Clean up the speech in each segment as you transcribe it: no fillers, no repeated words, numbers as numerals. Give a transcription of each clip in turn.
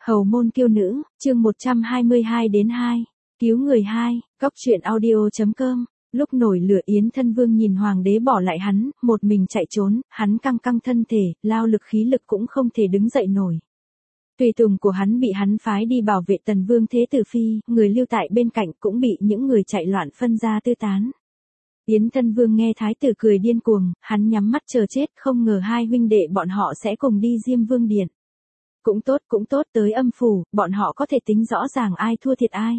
Hầu môn kiêu nữ, chương 122 đến 2. Cứu người 2, góc truyện audio.com. Lúc nổi lửa Yến Thân Vương nhìn hoàng đế bỏ lại hắn, một mình chạy trốn, hắn căng căng thân thể, lao lực khí lực cũng không thể đứng dậy nổi. Tùy tùng của hắn bị hắn phái đi bảo vệ Tần Vương Thế Tử Phi, người lưu tại bên cạnh cũng bị những người chạy loạn phân ra tư tán. Yến Thân Vương nghe thái tử cười điên cuồng, hắn nhắm mắt chờ chết, không ngờ hai huynh đệ bọn họ sẽ cùng đi Diêm Vương điện. Cũng tốt, tới âm phủ, bọn họ có thể tính rõ ràng ai thua thiệt ai.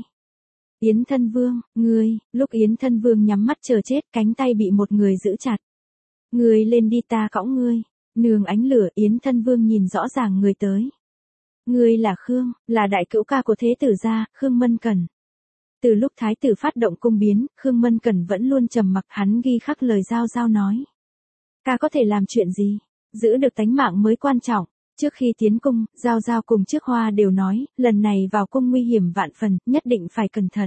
Yến Thân Vương, ngươi, lúc Yến Thân Vương nhắm mắt chờ chết, cánh tay bị một người giữ chặt. Ngươi lên đi, ta cõng ngươi. Nương ánh lửa, Yến Thân Vương nhìn rõ ràng người tới. Ngươi là Khương, là đại cữu ca của thế tử gia, Khương Mân Cẩn. Từ lúc thái tử phát động cung biến, Khương Mân Cẩn vẫn luôn trầm mặc, hắn ghi khắc lời Giao nói. Ca có thể làm chuyện gì? Giữ được tánh mạng mới quan trọng. Trước khi tiến cung, Giao cùng Trước Hoa đều nói, lần này vào cung nguy hiểm vạn phần, nhất định phải cẩn thận.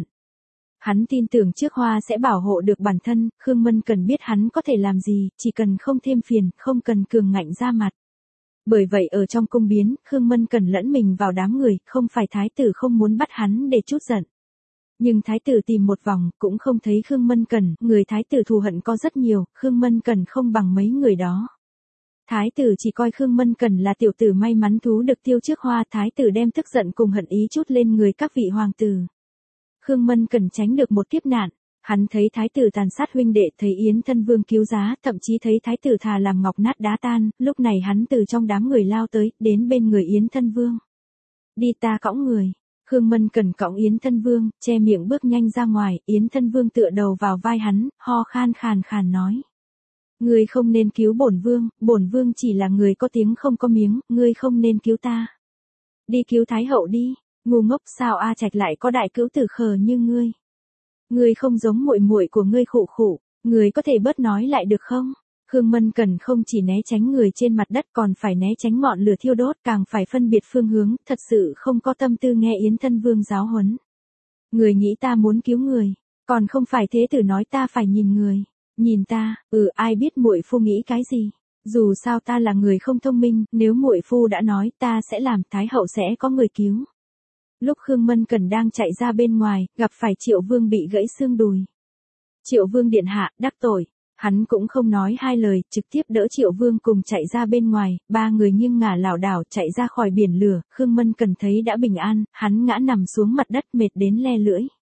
Hắn tin tưởng Trước Hoa sẽ bảo hộ được bản thân, Khương Mân Cẩn biết hắn có thể làm gì, chỉ cần không thêm phiền, không cần cường ngạnh ra mặt. Bởi vậy ở trong cung biến, Khương Mân Cẩn lẫn mình vào đám người, không phải thái tử không muốn bắt hắn để trút giận. Nhưng thái tử tìm một vòng, cũng không thấy Khương Mân Cẩn, người thái tử thù hận có rất nhiều, Khương Mân Cẩn không bằng mấy người đó. Thái tử chỉ coi Khương Mân Cẩn là tiểu tử may mắn thú được Tiêu Trước Hoa, thái tử đem tức giận cùng hận ý chút lên người các vị hoàng tử. Khương Mân Cẩn tránh được một kiếp nạn, hắn thấy thái tử tàn sát huynh đệ, thấy Yến Thân Vương cứu giá, thậm chí thấy thái tử thà làm ngọc nát đá tan, lúc này hắn từ trong đám người lao tới, đến bên người Yến Thân Vương. Đi, ta cõng người. Khương Mân Cẩn cõng Yến Thân Vương, che miệng bước nhanh ra ngoài, Yến Thân Vương tựa đầu vào vai hắn, ho khan khàn nói. Ngươi không nên cứu bổn vương chỉ là người có tiếng không có miếng, ngươi không nên cứu ta. Đi cứu Thái hậu đi, ngu ngốc, sao A Trạch lại có đại cữu tử khờ như ngươi. Ngươi không giống muội muội của ngươi, khụ, ngươi có thể bớt nói lại được không? Khương Mân Cẩn không chỉ né tránh người trên mặt đất còn phải né tránh ngọn lửa thiêu đốt, càng phải phân biệt phương hướng, thật sự không có tâm tư nghe Yến Thân Vương giáo huấn. Người nghĩ ta muốn cứu người, còn không phải thế tử nói ta phải nhìn người. Nhìn ta, ai biết muội phu nghĩ cái gì? Dù sao ta là người không thông minh, nếu muội phu đã nói ta sẽ làm, Thái hậu sẽ có người cứu. Lúc Khương Mân Cẩn đang chạy ra bên ngoài, gặp phải Triệu Vương bị gãy xương đùi. Triệu Vương điện hạ, đắc tội. Hắn cũng không nói hai lời, trực tiếp đỡ Triệu Vương cùng chạy ra bên ngoài, ba người nghiêng ngả lảo đảo chạy ra khỏi biển lửa, Khương Mân Cẩn thấy đã bình an, hắn ngã nằm xuống mặt đất mệt đến le lưỡi.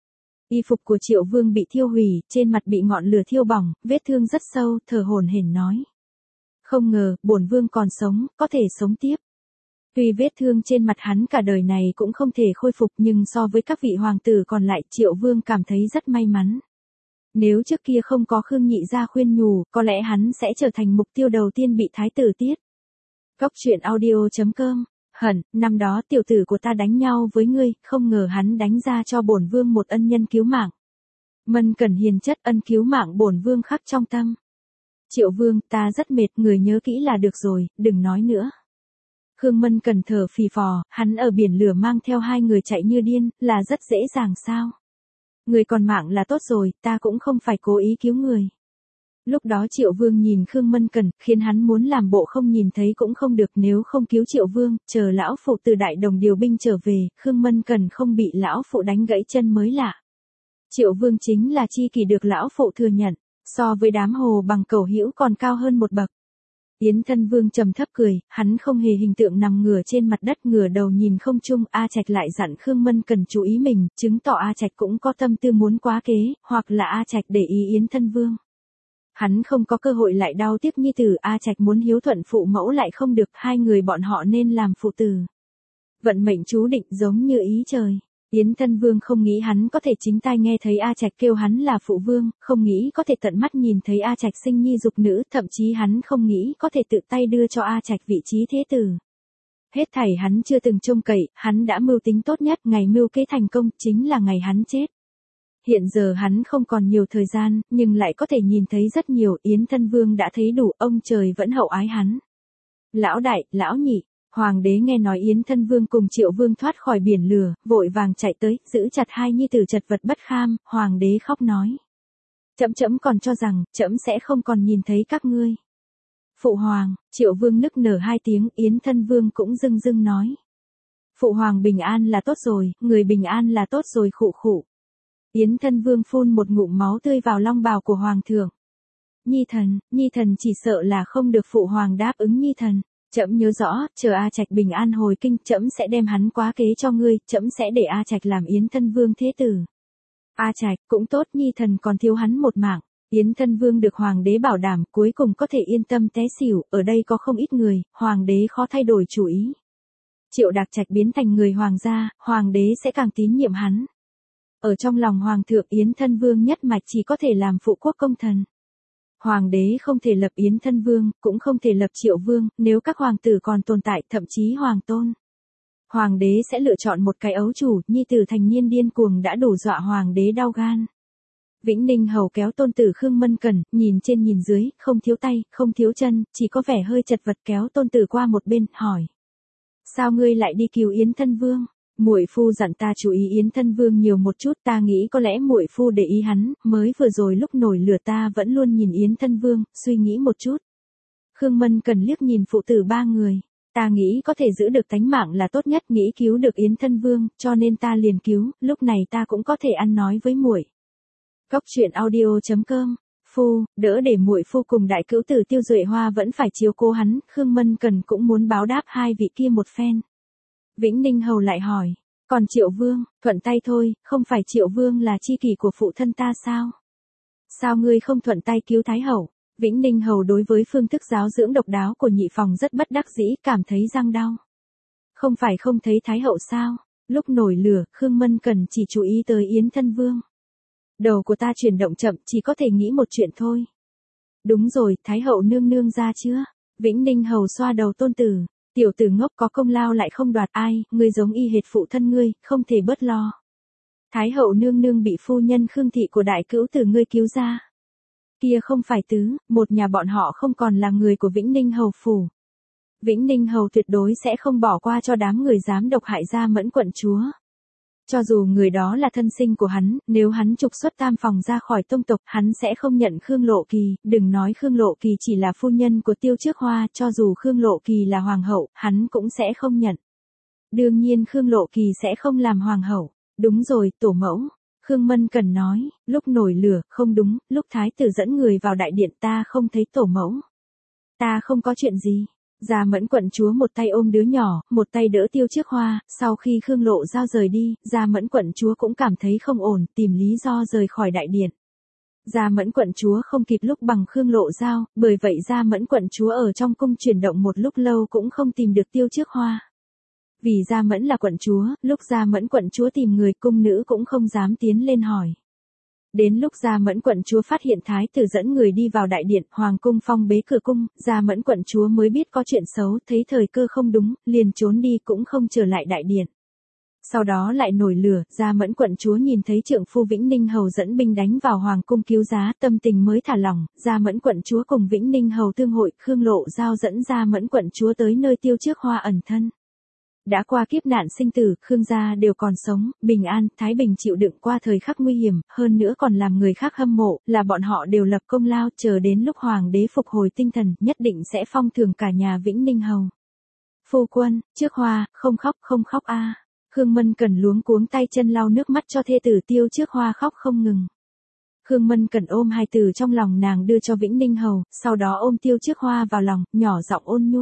Y phục của Triệu Vương bị thiêu hủy, trên mặt bị ngọn lửa thiêu bỏng, vết thương rất sâu, thở hổn hển nói. Không ngờ, bổn vương còn sống, có thể sống tiếp. Tuy vết thương trên mặt hắn cả đời này cũng không thể khôi phục, nhưng so với các vị hoàng tử còn lại, Triệu Vương cảm thấy rất may mắn. Nếu trước kia không có Khương Nhị gia khuyên nhủ, có lẽ hắn sẽ trở thành mục tiêu đầu tiên bị thái tử tiết. Góc truyện audio.com. Hận, năm đó tiểu tử của ta đánh nhau với ngươi, không ngờ hắn đánh ra cho bổn vương một ân nhân cứu mạng. Mân Cẩn hiền chất, ân cứu mạng bổn vương khắc trong tâm. Triệu Vương, ta rất mệt, người nhớ kỹ là được rồi, đừng nói nữa. Khương Mân Cẩn thở phì phò, hắn ở biển lửa mang theo hai người chạy như điên, là rất dễ dàng sao? Người còn mạng là tốt rồi, ta cũng không phải cố ý cứu người. Lúc đó Triệu Vương nhìn Khương Mân Cẩn, khiến hắn muốn làm bộ không nhìn thấy cũng không được, nếu không cứu Triệu Vương, chờ lão phụ từ Đại Đồng điều binh trở về, Khương Mân Cẩn không bị lão phụ đánh gãy chân mới lạ. Triệu Vương chính là chi kỷ được lão phụ thừa nhận, so với đám hồ bằng cẩu hữu còn cao hơn một bậc. Yến Thân Vương trầm thấp cười, hắn không hề hình tượng nằm ngửa trên mặt đất, ngửa đầu nhìn không trung, A Trạch lại dặn Khương Mân Cẩn chú ý mình, chứng tỏ A Trạch cũng có tâm tư muốn quá kế, hoặc là A Trạch để ý Yến Thân Vương. Hắn không có cơ hội lại đau tiếc nhi tử, A Trạch muốn hiếu thuận phụ mẫu lại không được, hai người bọn họ nên làm phụ tử. Vận mệnh chú định giống như ý trời. Yến Thân Vương không nghĩ hắn có thể chính tai nghe thấy A Trạch kêu hắn là phụ vương, không nghĩ có thể tận mắt nhìn thấy A Trạch sinh nhi dục nữ, thậm chí hắn không nghĩ có thể tự tay đưa cho A Trạch vị trí thế tử. Hết thảy hắn chưa từng trông cậy, hắn đã mưu tính tốt nhất, ngày mưu kế thành công chính là ngày hắn chết. Hiện giờ hắn không còn nhiều thời gian, nhưng lại có thể nhìn thấy rất nhiều, Yến Thân Vương đã thấy đủ, ông trời vẫn hậu ái hắn. Lão đại, lão nhị. Hoàng đế nghe nói Yến Thân Vương cùng Triệu Vương thoát khỏi biển lửa, vội vàng chạy tới, giữ chặt hai nhi tử chật vật bất kham, hoàng đế khóc nói. Trẫm còn cho rằng, trẫm sẽ không còn nhìn thấy các ngươi. Phụ hoàng, Triệu Vương nức nở hai tiếng, Yến Thân Vương cũng dưng nói. Phụ hoàng bình an là tốt rồi, người bình an là tốt rồi khụ khụ. Yến Thân Vương phun một ngụm máu tươi vào long bào của hoàng thượng. Nhi thần chỉ sợ là không được phụ hoàng đáp ứng nhi thần. Trẫm nhớ rõ, chờ A Trạch bình an hồi kinh, trẫm sẽ đem hắn quá kế cho ngươi, trẫm sẽ để A Trạch làm Yến Thân Vương thế tử. A Trạch, cũng tốt, nhi thần còn thiếu hắn một mạng. Yến Thân Vương được hoàng đế bảo đảm, cuối cùng có thể yên tâm té xỉu, ở đây có không ít người, hoàng đế khó thay đổi chủ ý. Triệu Đạc Trạch biến thành người hoàng gia, hoàng đế sẽ càng tín nhiệm hắn. Ở trong lòng hoàng thượng, Yến Thân Vương nhất mạch chỉ có thể làm phụ quốc công thần. Hoàng đế không thể lập Yến Thân Vương, cũng không thể lập Triệu Vương, nếu các hoàng tử còn tồn tại, thậm chí hoàng tôn. Hoàng đế sẽ lựa chọn một cái ấu chủ, nhi tử thành niên điên cuồng đã đủ dọa hoàng đế đau gan. Vĩnh Ninh hầu kéo tôn tử Khương Mân Cẩn, nhìn trên nhìn dưới, không thiếu tay, không thiếu chân, chỉ có vẻ hơi chật vật, kéo tôn tử qua một bên, hỏi. Sao ngươi lại đi cứu Yến Thân Vương? Muội phu dặn ta chú ý Yến Thân Vương nhiều một chút, ta nghĩ có lẽ muội phu để ý hắn, mới vừa rồi lúc nổi lửa ta vẫn luôn nhìn Yến Thân Vương, suy nghĩ một chút. Khương Mân Cẩn liếc nhìn phụ tử ba người, ta nghĩ có thể giữ được tánh mạng là tốt nhất, nghĩ cứu được Yến Thân Vương, cho nên ta liền cứu, lúc này ta cũng có thể ăn nói với muội. Góc truyện audio.com. Phu, đỡ để muội phu cùng đại cữu tử Tiêu Duệ Hoa vẫn phải chiếu cố hắn, Khương Mân Cẩn cũng muốn báo đáp hai vị kia một phen. Vĩnh Ninh hầu lại hỏi, còn Triệu Vương, thuận tay thôi, không phải Triệu Vương là chi kỷ của phụ thân ta sao? Sao ngươi không thuận tay cứu Thái hậu? Vĩnh Ninh hầu đối với phương thức giáo dưỡng độc đáo của nhị phòng rất bất đắc dĩ, cảm thấy răng đau. Không phải không thấy Thái hậu sao? Lúc nổi lửa, Khương Mân Cẩn chỉ chú ý tới Yến Thân Vương. Đầu của ta chuyển động chậm, chỉ có thể nghĩ một chuyện thôi. Đúng rồi, Thái hậu nương nương ra chưa? Vĩnh Ninh hầu xoa đầu tôn tử. Tiểu tử ngốc, có công lao lại không đoạt, ai, ngươi giống y hệt phụ thân ngươi, không thể bớt lo. Thái hậu nương nương bị phu nhân Khương thị của đại cữu tử ngươi cứu ra. Kia không phải tứ, một nhà bọn họ không còn là người của Vĩnh Ninh hầu phủ. Vĩnh Ninh hầu tuyệt đối sẽ không bỏ qua cho đám người dám độc hại Gia Mẫn quận chúa. Cho dù người đó là thân sinh của hắn, nếu hắn trục xuất Tam phòng ra khỏi tông tộc, hắn sẽ không nhận Khương Lộ Kỳ, đừng nói Khương Lộ Kỳ chỉ là phu nhân của Tiêu Trước Hoa, cho dù Khương Lộ Kỳ là hoàng hậu, hắn cũng sẽ không nhận. Đương nhiên Khương Lộ Kỳ sẽ không làm hoàng hậu. Đúng rồi, tổ mẫu. Khương Mân Cẩn nói, lúc nổi lửa, không đúng, lúc thái tử dẫn người vào đại điện ta không thấy tổ mẫu. Ta không có chuyện gì. Gia Mẫn quận chúa một tay ôm đứa nhỏ, một tay đỡ Tiêu Trước Hoa, sau khi Khương Lộ Giao rời đi, Gia Mẫn quận chúa cũng cảm thấy không ổn, tìm lý do rời khỏi đại điện. Gia Mẫn quận chúa không kịp lúc bằng Khương Lộ Giao, bởi vậy Gia Mẫn quận chúa ở trong cung chuyển động một lúc lâu cũng không tìm được Tiêu Trước Hoa. Vì Gia Mẫn là quận chúa, lúc Gia Mẫn quận chúa tìm người, cung nữ cũng không dám tiến lên hỏi. Đến lúc Gia Mẫn quận chúa phát hiện thái tử dẫn người đi vào đại điện, hoàng cung phong bế cửa cung, Gia Mẫn quận chúa mới biết có chuyện xấu, thấy thời cơ không đúng, liền trốn đi cũng không trở lại đại điện. Sau đó lại nổi lửa, Gia Mẫn quận chúa nhìn thấy trượng phu Vĩnh Ninh hầu dẫn binh đánh vào hoàng cung cứu giá, tâm tình mới thả lỏng, Gia Mẫn quận chúa cùng Vĩnh Ninh hầu thương hội, Khương Lộ Giao dẫn Gia Mẫn quận chúa tới nơi Tiêu Trước Hoa ẩn thân. Đã qua kiếp nạn sinh tử, Khương gia đều còn sống, bình an, thái bình chịu đựng qua thời khắc nguy hiểm, hơn nữa còn làm người khác hâm mộ, là bọn họ đều lập công lao, chờ đến lúc hoàng đế phục hồi tinh thần, nhất định sẽ phong thưởng cả nhà Vĩnh Ninh hầu. Phu quân, Trước Hoa, không khóc a. Khương Mân Cẩn luống cuống tay chân lau nước mắt cho thê tử Tiêu Trước Hoa khóc không ngừng. Khương Mân Cẩn ôm hai từ trong lòng nàng đưa cho Vĩnh Ninh hầu, sau đó ôm Tiêu Trước Hoa vào lòng, nhỏ giọng ôn nhu.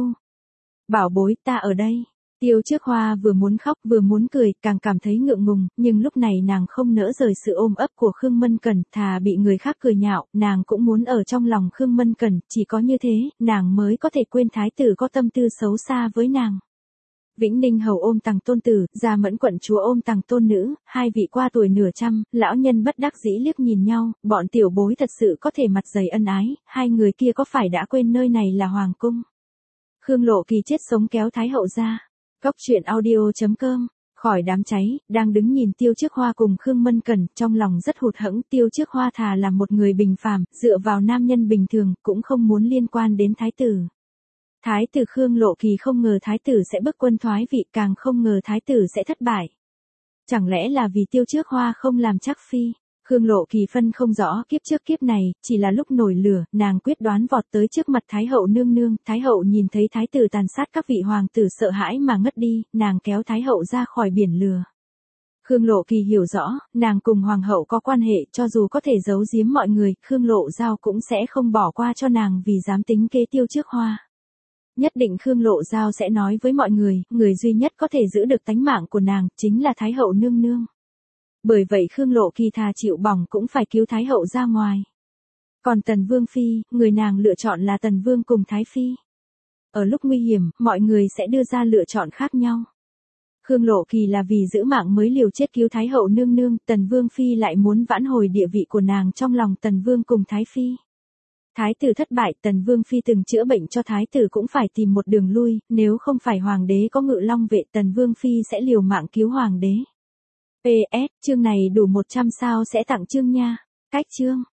Bảo bối, ta ở đây. Tiêu Trước Hoa vừa muốn khóc vừa muốn cười, càng cảm thấy ngượng ngùng, nhưng lúc này nàng không nỡ rời sự ôm ấp của Khương Mân Cẩn, thà bị người khác cười nhạo, nàng cũng muốn ở trong lòng Khương Mân Cẩn, chỉ có như thế, nàng mới có thể quên thái tử có tâm tư xấu xa với nàng. Vĩnh Ninh hầu ôm tằng tôn tử, Gia Mẫn quận chúa ôm tằng tôn nữ, hai vị qua tuổi nửa trăm, lão nhân bất đắc dĩ liếc nhìn nhau, bọn tiểu bối thật sự có thể mặt dày ân ái, hai người kia có phải đã quên nơi này là hoàng cung. Khương Lộ Kỳ chết sống kéo thái hậu ra. Góc truyện audio.com. Khỏi đám cháy, đang đứng nhìn Tiêu Trước Hoa cùng Khương Mân Cẩn, trong lòng rất hụt hẫng, Tiêu Trước Hoa thà là một người bình phàm, dựa vào nam nhân bình thường, cũng không muốn liên quan đến thái tử. Thái tử Khương Lộ Kỳ không ngờ thái tử sẽ bức quân thoái vị, càng không ngờ thái tử sẽ thất bại. Chẳng lẽ là vì Tiêu Trước Hoa không làm chắc phi? Khương Lộ Kỳ phân không rõ kiếp trước kiếp này, chỉ là lúc nổi lửa, nàng quyết đoán vọt tới trước mặt Thái hậu nương nương, Thái hậu nhìn thấy Thái tử tàn sát các vị hoàng tử sợ hãi mà ngất đi, nàng kéo Thái hậu ra khỏi biển lửa. Khương Lộ Kỳ hiểu rõ, nàng cùng hoàng hậu có quan hệ, cho dù có thể giấu giếm mọi người, Khương Lộ Giao cũng sẽ không bỏ qua cho nàng vì dám tính kế Tiêu Trước Hoa. Nhất định Khương Lộ Giao sẽ nói với mọi người, người duy nhất có thể giữ được tánh mạng của nàng, chính là Thái hậu nương nương. Bởi vậy Khương Lộ Kỳ thà chịu bỏng cũng phải cứu Thái hậu ra ngoài. Còn Tần Vương Phi, người nàng lựa chọn là Tần Vương cùng Thái Phi. Ở lúc nguy hiểm, mọi người sẽ đưa ra lựa chọn khác nhau. Khương Lộ Kỳ là vì giữ mạng mới liều chết cứu Thái hậu nương nương, Tần Vương Phi lại muốn vãn hồi địa vị của nàng trong lòng Tần Vương cùng Thái Phi. Thái tử thất bại, Tần Vương Phi từng chữa bệnh cho Thái tử cũng phải tìm một đường lui, nếu không phải Hoàng đế có Ngự Long vệ Tần Vương Phi sẽ liều mạng cứu Hoàng đế. PS, chương này đủ 100 sao sẽ tặng chương nha. Cách chương.